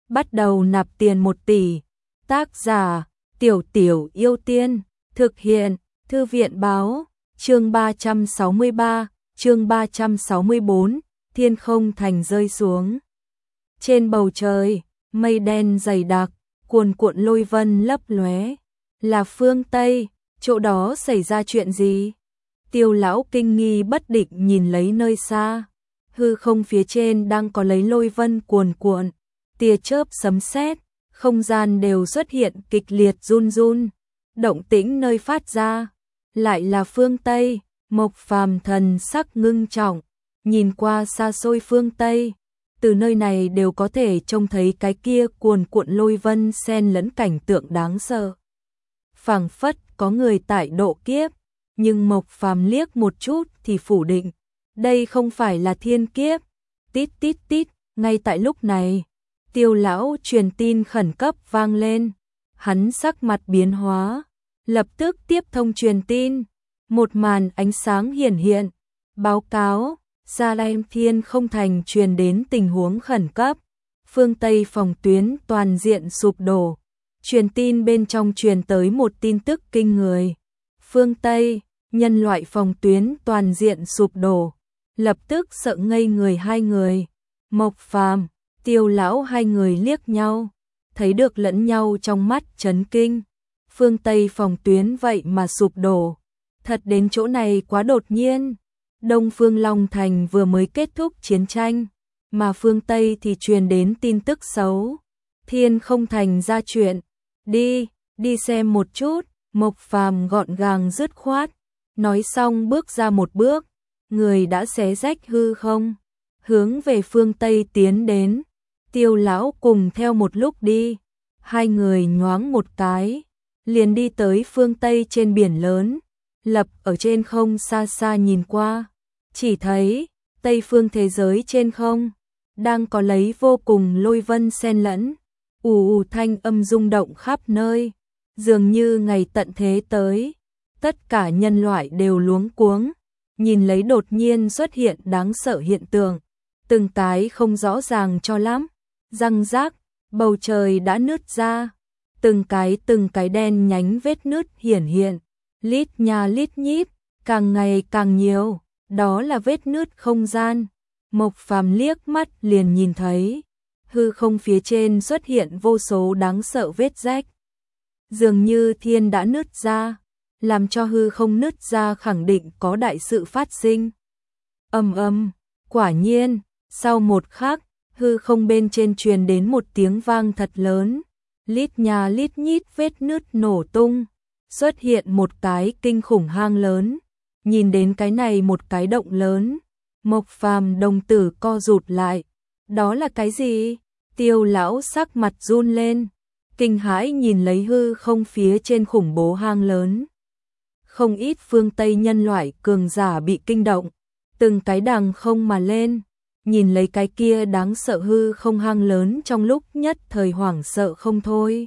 bắt đầu nạp tiền 1 tỷ. Tác giả: Tiểu Tiểu Yêu Tiên. Thực hiện: Thư viện báo. Chương 363, chương 364, thiên không thành rơi xuống. Trên bầu trời, mây đen dày đặc, cuồn cuộn lôi vân lấp lóe. Là phương Tây, chỗ đó xảy ra chuyện gì? Tiêu lão kinh nghi bất định nhìn lấy nơi xa. Hư không phía trên đang có lấy lôi vân cuồn cuộn, tia chớp sấm sét, không gian đều xuất hiện kịch liệt run run. Động tĩnh nơi phát ra lại là phương Tây. Mộc Phàm thần sắc ngưng trọng, nhìn qua xa xôi phương Tây, từ nơi này đều có thể trông thấy cái kia cuồn cuộn lôi vân xen lẫn cảnh tượng đáng sợ. Phảng phất có người tại độ kiếp, nhưng Mộc Phàm liếc một chút thì phủ định, đây không phải là thiên kiếp. Tít tít tít, ngay tại lúc này, Tiêu lão truyền tin khẩn cấp vang lên. Hắn sắc mặt biến hóa, lập tức tiếp thông truyền tin. Một màn ánh sáng hiển hiện, báo cáo, Gia Lam Thiên không thành truyền đến tình huống khẩn cấp. Phương Tây phòng tuyến toàn diện sụp đổ. Truyền tin bên trong truyền tới một tin tức kinh người. Phương Tây, nhân loại phòng tuyến toàn diện sụp đổ. Lập tức sợ ngây người hai người. Mộc Phàm, Tiêu lão hai người liếc nhau, thấy được lẫn nhau trong mắt chấn kinh. Phương Tây phòng tuyến vậy mà sụp đổ. Thật đến chỗ này quá đột nhiên. Đông Phương Long Thành vừa mới kết thúc chiến tranh, mà phương Tây thì truyền đến tin tức xấu. Thiên không thành ra chuyện. Đi xem một chút. Mộc Phàm gọn gàng dứt khoát, nói xong bước ra một bước, người đã xé rách hư không, hướng về phương Tây tiến đến. Tiêu lão cùng theo một lúc đi, hai người nhoáng một cái, liền đi tới phương Tây trên biển lớn. Lập ở trên không xa xa nhìn qua, chỉ thấy Tây phương thế giới trên không đang có lấy vô cùng lôi vân xen lẫn, ù thanh âm rung động khắp nơi, dường như ngày tận thế tới. Tất cả nhân loại đều luống cuống, nhìn lấy đột nhiên xuất hiện đáng sợ hiện tượng, từng cái không rõ ràng cho lắm. Răng rác, bầu trời đã nứt ra, từng cái đen nhánh vết nứt hiển hiện. Lít nha lít nhít, càng ngày càng nhiều, đó là vết nứt không gian. Mộc Phàm liếc mắt liền nhìn thấy, hư không phía trên xuất hiện vô số đáng sợ vết rách. Dường như thiên đã nứt ra, làm cho hư không nứt ra khẳng định có đại sự phát sinh. Quả nhiên, sau một khắc, hư không bên trên truyền đến một tiếng vang thật lớn. Lít nha lít nhít vết nứt nổ tung. Xuất hiện một cái kinh khủng hang lớn. Nhìn đến cái này một cái động lớn, Mộc Phàm đồng tử co rụt lại. Đó là cái gì? Tiêu lão sắc mặt run lên, kinh hãi nhìn lấy hư không phía trên khủng bố hang lớn. Không ít phương Tây nhân loại cường giả bị kinh động, từng cái đằng không mà lên, nhìn lấy cái kia đáng sợ hư không hang lớn, trong lúc nhất thời hoảng sợ không thôi.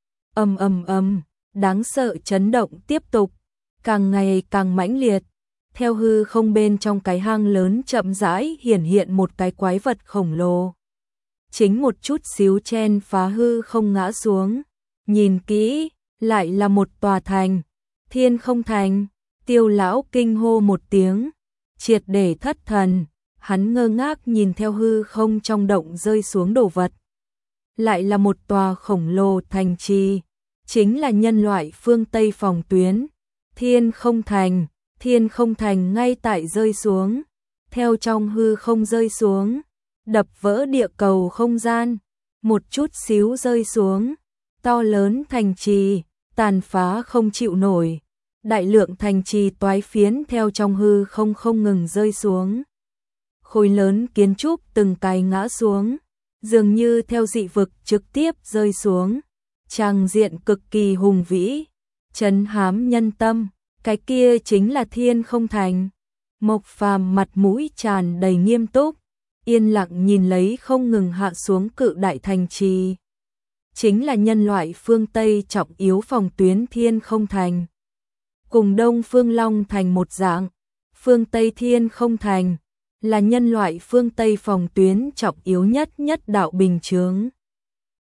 Đáng sợ chấn động tiếp tục, càng ngày càng mãnh liệt. Theo hư không bên trong cái hang lớn chậm rãi hiển hiện một cái quái vật khổng lồ. Chính một chút xíu chen phá hư không ngã xuống. Nhìn kỹ, lại là một tòa thành. Thiên không thành. Tiêu lão kinh hô một tiếng, triệt để thất thần. Hắn ngơ ngác nhìn theo hư không trong động rơi xuống đồ vật. Lại là một tòa khổng lồ thành trì. Chính là nhân loại phương Tây phòng tuyến. Thiên không thành ngay tại rơi xuống. Theo trong hư không rơi xuống, đập vỡ địa cầu không gian. Một chút xíu rơi xuống. To lớn thành trì, tàn phá không chịu nổi. Đại lượng thành trì toái phiến theo trong hư không không ngừng rơi xuống. Khối lớn kiến trúc từng cái ngã xuống, dường như theo dị vực trực tiếp rơi xuống. Tràng diện cực kỳ hùng vĩ, trấn hám nhân tâm, cái kia chính là thiên không thành. Mộc Phàm mặt mũi tràn đầy nghiêm túc, yên lặng nhìn lấy không ngừng hạ xuống cự đại thành trì. Chính là nhân loại phương Tây trọng yếu phòng tuyến thiên không thành. Cùng Đông Phương Long Thành một dạng, phương Tây thiên không thành là nhân loại phương Tây phòng tuyến trọng yếu nhất đạo bình chướng.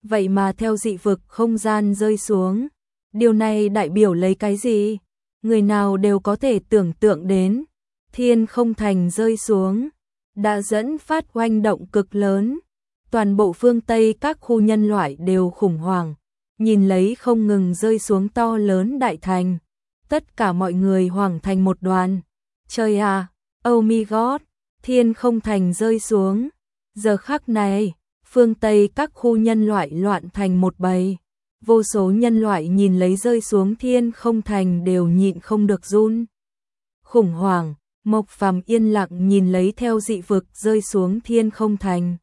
vậy mà theo dị vực không gian rơi xuống. Điều này đại biểu lấy cái gì? Người nào đều có thể tưởng tượng đến, Thiên Không Thành rơi xuống, đã dẫn phát oanh động cực lớn. Toàn bộ phương Tây các khu nhân loại đều khủng hoảng, nhìn lấy không ngừng rơi xuống to lớn đại thành. Tất cả mọi người hoảng thành một đoàn. Trời à, oh my god, Thiên Không Thành rơi xuống. Giờ khắc này, phương Tây các khu nhân loại loạn thành một bầy. Vô số nhân loại nhìn lấy rơi xuống Thiên Không Thành đều nhịn không được run. Khủng hoảng, Mộc Phàm yên lặng nhìn lấy theo dị vực rơi xuống Thiên Không Thành.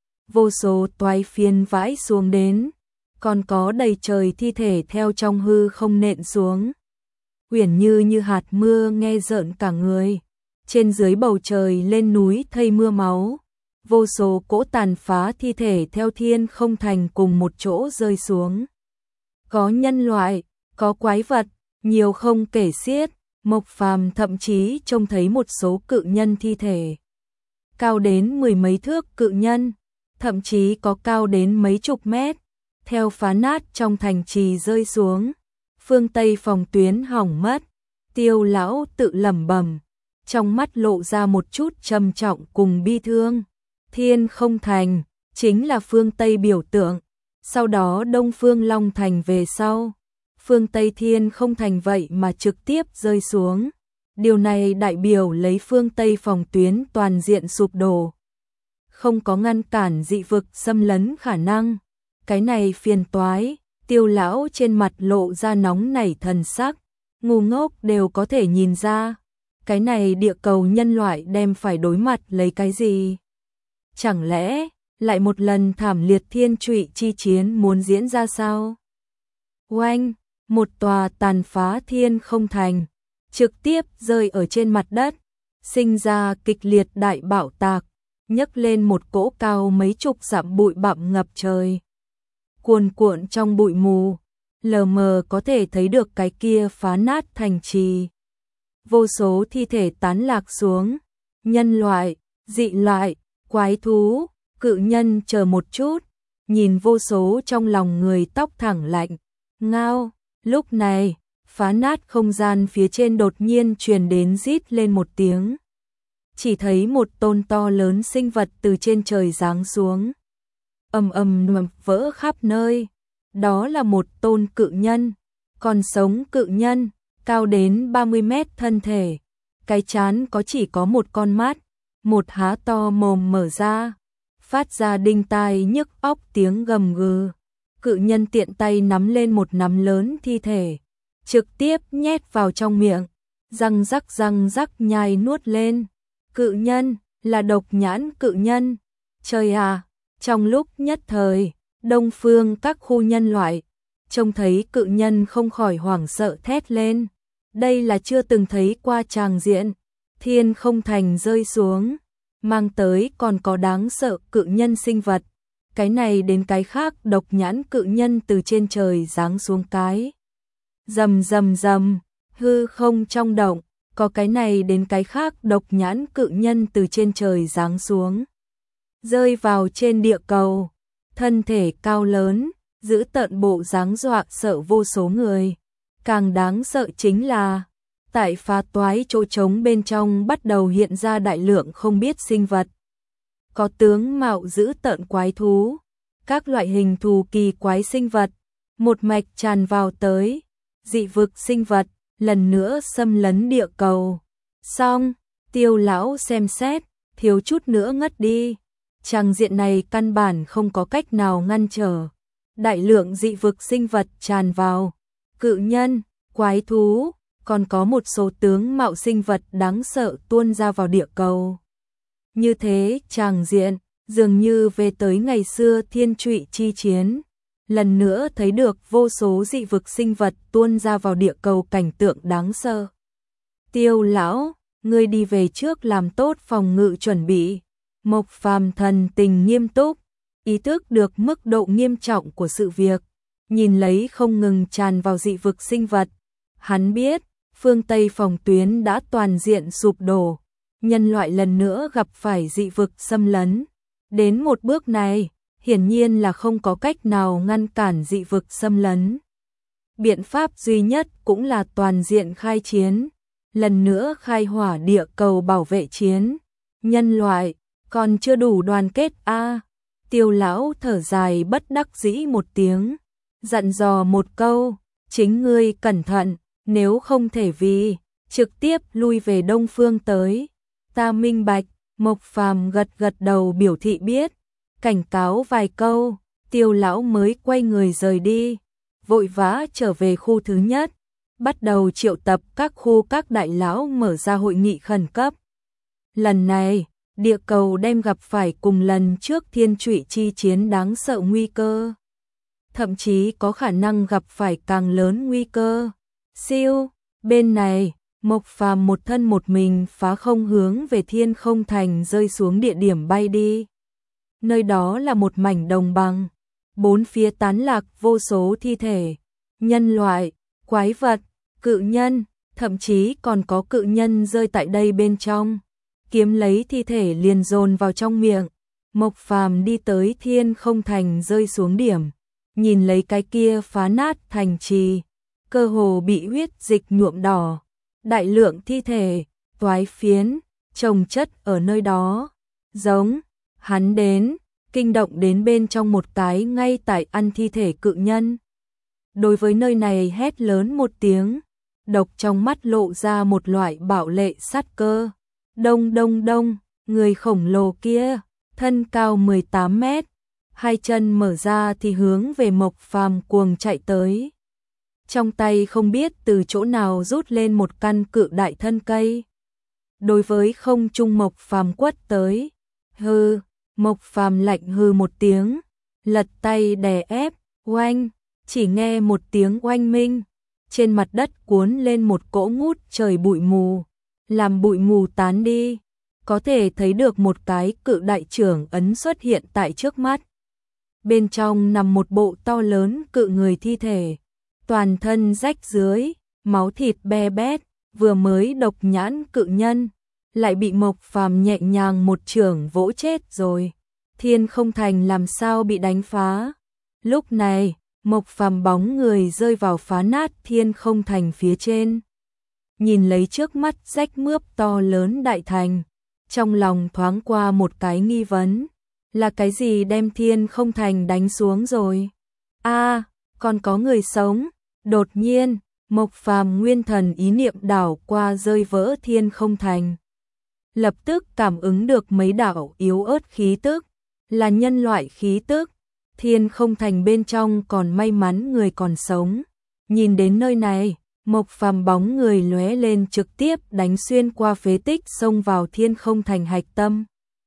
Vô số toái phiến vãi xuống đến, còn có đầy trời thi thể theo trong hư không nện xuống. Uyển như hạt mưa nghe rợn cả người. Trên dưới bầu trời lên núi thây mưa máu. Vô số cỗ tàn phá thi thể theo Thiên Không Thành cùng một chỗ rơi xuống. Có nhân loại, có quái vật, nhiều không kể xiết. Mộc Phàm thậm chí trông thấy một số cự nhân thi thể. Cao đến mười mấy thước cự nhân, thậm chí có cao đến mấy chục mét. Theo phá nát trong thành trì rơi xuống. Phương Tây phòng tuyến hỏng mất. Tiêu lão tự lẩm bẩm, trong mắt lộ ra một chút trầm trọng cùng bi thương. Thiên Không Thành chính là phương Tây biểu tượng. Sau đó Đông Phương Long Thành về sau. Phương Tây Thiên Không Thành vậy mà trực tiếp rơi xuống. Điều này đại biểu lấy phương Tây phòng tuyến toàn diện sụp đổ. Không có ngăn cản dị vực xâm lấn khả năng. Cái này phiền toái. Tiêu lão trên mặt lộ ra nóng nảy thần sắc. Ngu ngốc đều có thể nhìn ra. Cái này địa cầu nhân loại đem phải đối mặt lấy cái gì? Chẳng lẽ lại một lần thảm liệt thiên trụy chi chiến muốn diễn ra sao? Oanh, một tòa tàn phá Thiên Không Thành, trực tiếp rơi ở trên mặt đất, sinh ra kịch liệt đại bạo tạc, nhấc lên một cỗ cao mấy chục dặm bụi bặm ngập trời. Cuồn cuộn trong bụi mù, lờ mờ có thể thấy được cái kia phá nát thành trì. Vô số thi thể tán lạc xuống, nhân loại, dị loại, quái thú, cự nhân chờ một chút, nhìn vô số trong lòng người tóc thẳng lạnh. Ngao, lúc này, phá nát không gian phía trên đột nhiên truyền đến rít lên một tiếng. Chỉ thấy một tôn to lớn sinh vật từ trên trời giáng xuống. Ầm ầm vỡ khắp nơi. Đó là một tôn cự nhân, còn sống cự nhân, cao đến 30 mét thân thể. Cái trán có chỉ có một con mắt, một há to mồm mở ra, phát ra đinh tai nhức óc tiếng gầm gừ. Cự nhân tiện tay nắm lên một nắm lớn thi thể, trực tiếp nhét vào trong miệng, răng rắc nhai nuốt lên. Cự nhân, là độc nhãn cự nhân. Trời à, trong lúc nhất thời, Đông Phương các khu nhân loại, trông thấy cự nhân không khỏi hoảng sợ thét lên. Đây là chưa từng thấy qua tràng diện, Thiên Không Thành rơi xuống, mang tới còn có đáng sợ cự nhân sinh vật. Cái này đến cái khác độc nhãn cự nhân từ trên trời giáng xuống cái. Rầm rầm rầm, hư không trong động, có cái này đến cái khác độc nhãn cự nhân từ trên trời giáng xuống. Rơi vào trên địa cầu, thân thể cao lớn, giữ tợn bộ dáng dọa sợ vô số người. Càng đáng sợ chính là, tại phá toái chỗ trống bên trong bắt đầu hiện ra đại lượng không biết sinh vật. Có tướng mạo dữ tợn quái thú, các loại hình thù kỳ quái sinh vật, một mạch tràn vào tới, dị vực sinh vật, lần nữa xâm lấn địa cầu. Xong, Tiêu lão xem xét, thiếu chút nữa ngất đi. Tràng diện này căn bản không có cách nào ngăn trở. Đại lượng dị vực sinh vật tràn vào, cự nhân, quái thú, còn có một số tướng mạo sinh vật đáng sợ tuôn ra vào địa cầu. Như thế, tràng diện, dường như về tới ngày xưa thiên trụy chi chiến. Lần nữa thấy được vô số dị vực sinh vật tuôn ra vào địa cầu cảnh tượng đáng sợ. Tiêu lão, ngươi đi về trước làm tốt phòng ngự chuẩn bị. Mộc Phàm thần tình nghiêm túc, ý thức được mức độ nghiêm trọng của sự việc. Nhìn lấy không ngừng tràn vào dị vực sinh vật. Hắn biết, phương Tây phòng tuyến đã toàn diện sụp đổ. Nhân loại lần nữa gặp phải dị vực xâm lấn. Đến một bước này, hiển nhiên là không có cách nào ngăn cản dị vực xâm lấn. Biện pháp duy nhất cũng là toàn diện khai chiến, lần nữa khai hỏa địa cầu bảo vệ chiến. Nhân loại, còn chưa đủ đoàn kết a. Tiêu lão thở dài bất đắc dĩ một tiếng, dặn dò một câu, chính ngươi cẩn thận, nếu không thể vì, trực tiếp lui về Đông Phương tới. Ta minh bạch, Mộc Phàm gật gật đầu biểu thị biết, cảnh cáo vài câu, Tiêu lão mới quay người rời đi, vội vã trở về khu thứ nhất, bắt đầu triệu tập các khu các đại lão mở ra hội nghị khẩn cấp. Lần này, địa cầu đem gặp phải cùng lần trước thiên trụy chi chiến đáng sợ nguy cơ. Thậm chí có khả năng gặp phải càng lớn nguy cơ. Siêu, bên này, Mộc Phàm một thân một mình phá không hướng về Thiên Không Thành rơi xuống địa điểm bay đi. Nơi đó là một mảnh đồng bằng, bốn phía tán lạc vô số thi thể, nhân loại, quái vật, cự nhân, thậm chí còn có cự nhân rơi tại đây bên trong. Kiếm lấy thi thể liền dồn vào trong miệng. Mộc Phàm đi tới Thiên Không Thành rơi xuống điểm, nhìn lấy cái kia phá nát thành trì, cơ hồ bị huyết dịch nhuộm đỏ, đại lượng thi thể, toái phiến, chồng chất ở nơi đó, giống, hắn đến, kinh động đến bên trong một cái ngay tại ăn thi thể cự nhân. Đối với nơi này hét lớn một tiếng, độc trong mắt lộ ra một loại bạo lệ sát cơ. Đông đông đông, người khổng lồ kia, thân cao 18 mét, hai chân mở ra thì hướng về Mộc Phàm cuồng chạy tới. Trong tay không biết từ chỗ nào rút lên một căn cự đại thân cây. Đối với không trung Mộc Phàm quất tới. Hừ, Mộc Phàm lạnh hừ một tiếng, lật tay đè ép, oanh, chỉ nghe một tiếng oanh minh. Trên mặt đất cuốn lên một cỗ ngút trời bụi mù, làm bụi mù tán đi, có thể thấy được một cái cự đại trưởng ấn xuất hiện tại trước mắt. Bên trong nằm một bộ to lớn cự người thi thể, toàn thân rách rưới, máu thịt be bét, vừa mới độc nhãn cự nhân, lại bị Mộc Phàm nhẹ nhàng một chưởng vỗ chết rồi. Thiên Không Thành làm sao bị đánh phá? Lúc này, Mộc Phàm bóng người rơi vào phá nát Thiên Không Thành phía trên. Nhìn lấy trước mắt rách mướp to lớn đại thành, trong lòng thoáng qua một cái nghi vấn, là cái gì đem Thiên Không Thành đánh xuống rồi? A, còn có người sống. Đột nhiên, Mộc Phàm nguyên thần ý niệm đảo qua rơi vỡ Thiên Không Thành. Lập tức cảm ứng được mấy đạo yếu ớt khí tức, là nhân loại khí tức. Thiên Không Thành bên trong còn may mắn người còn sống. Nhìn đến nơi này, Mộc Phàm bóng người lóe lên trực tiếp đánh xuyên qua phế tích xông vào Thiên Không Thành hạch tâm.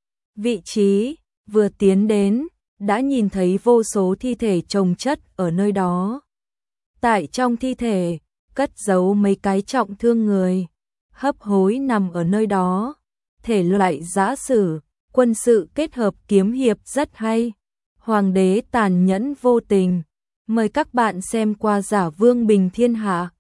Vị trí, vừa tiến đến, đã nhìn thấy vô số thi thể chồng chất ở nơi đó. Tại trong thi thể, cất giấu mấy cái trọng thương người, hấp hối nằm ở nơi đó. Thể loại giã sử, quân sự kết hợp kiếm hiệp rất hay. Hoàng đế tàn nhẫn vô tình. Mời các bạn xem qua Giả Vương Bình Thiên Hạ.